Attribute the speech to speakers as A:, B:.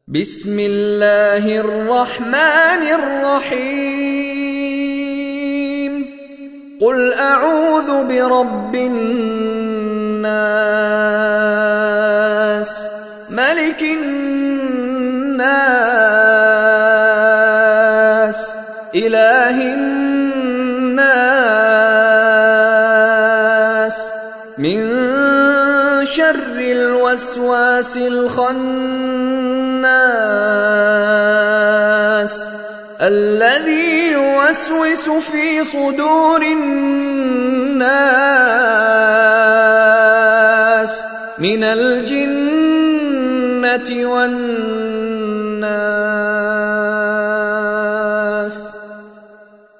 A: بسم الله الرحمن الرحيم قل أعوذ برب الناس ملك الناس إله الناس من شر الوسواس الخناس الذي يوسوس في صدور الناس من الجنة والناس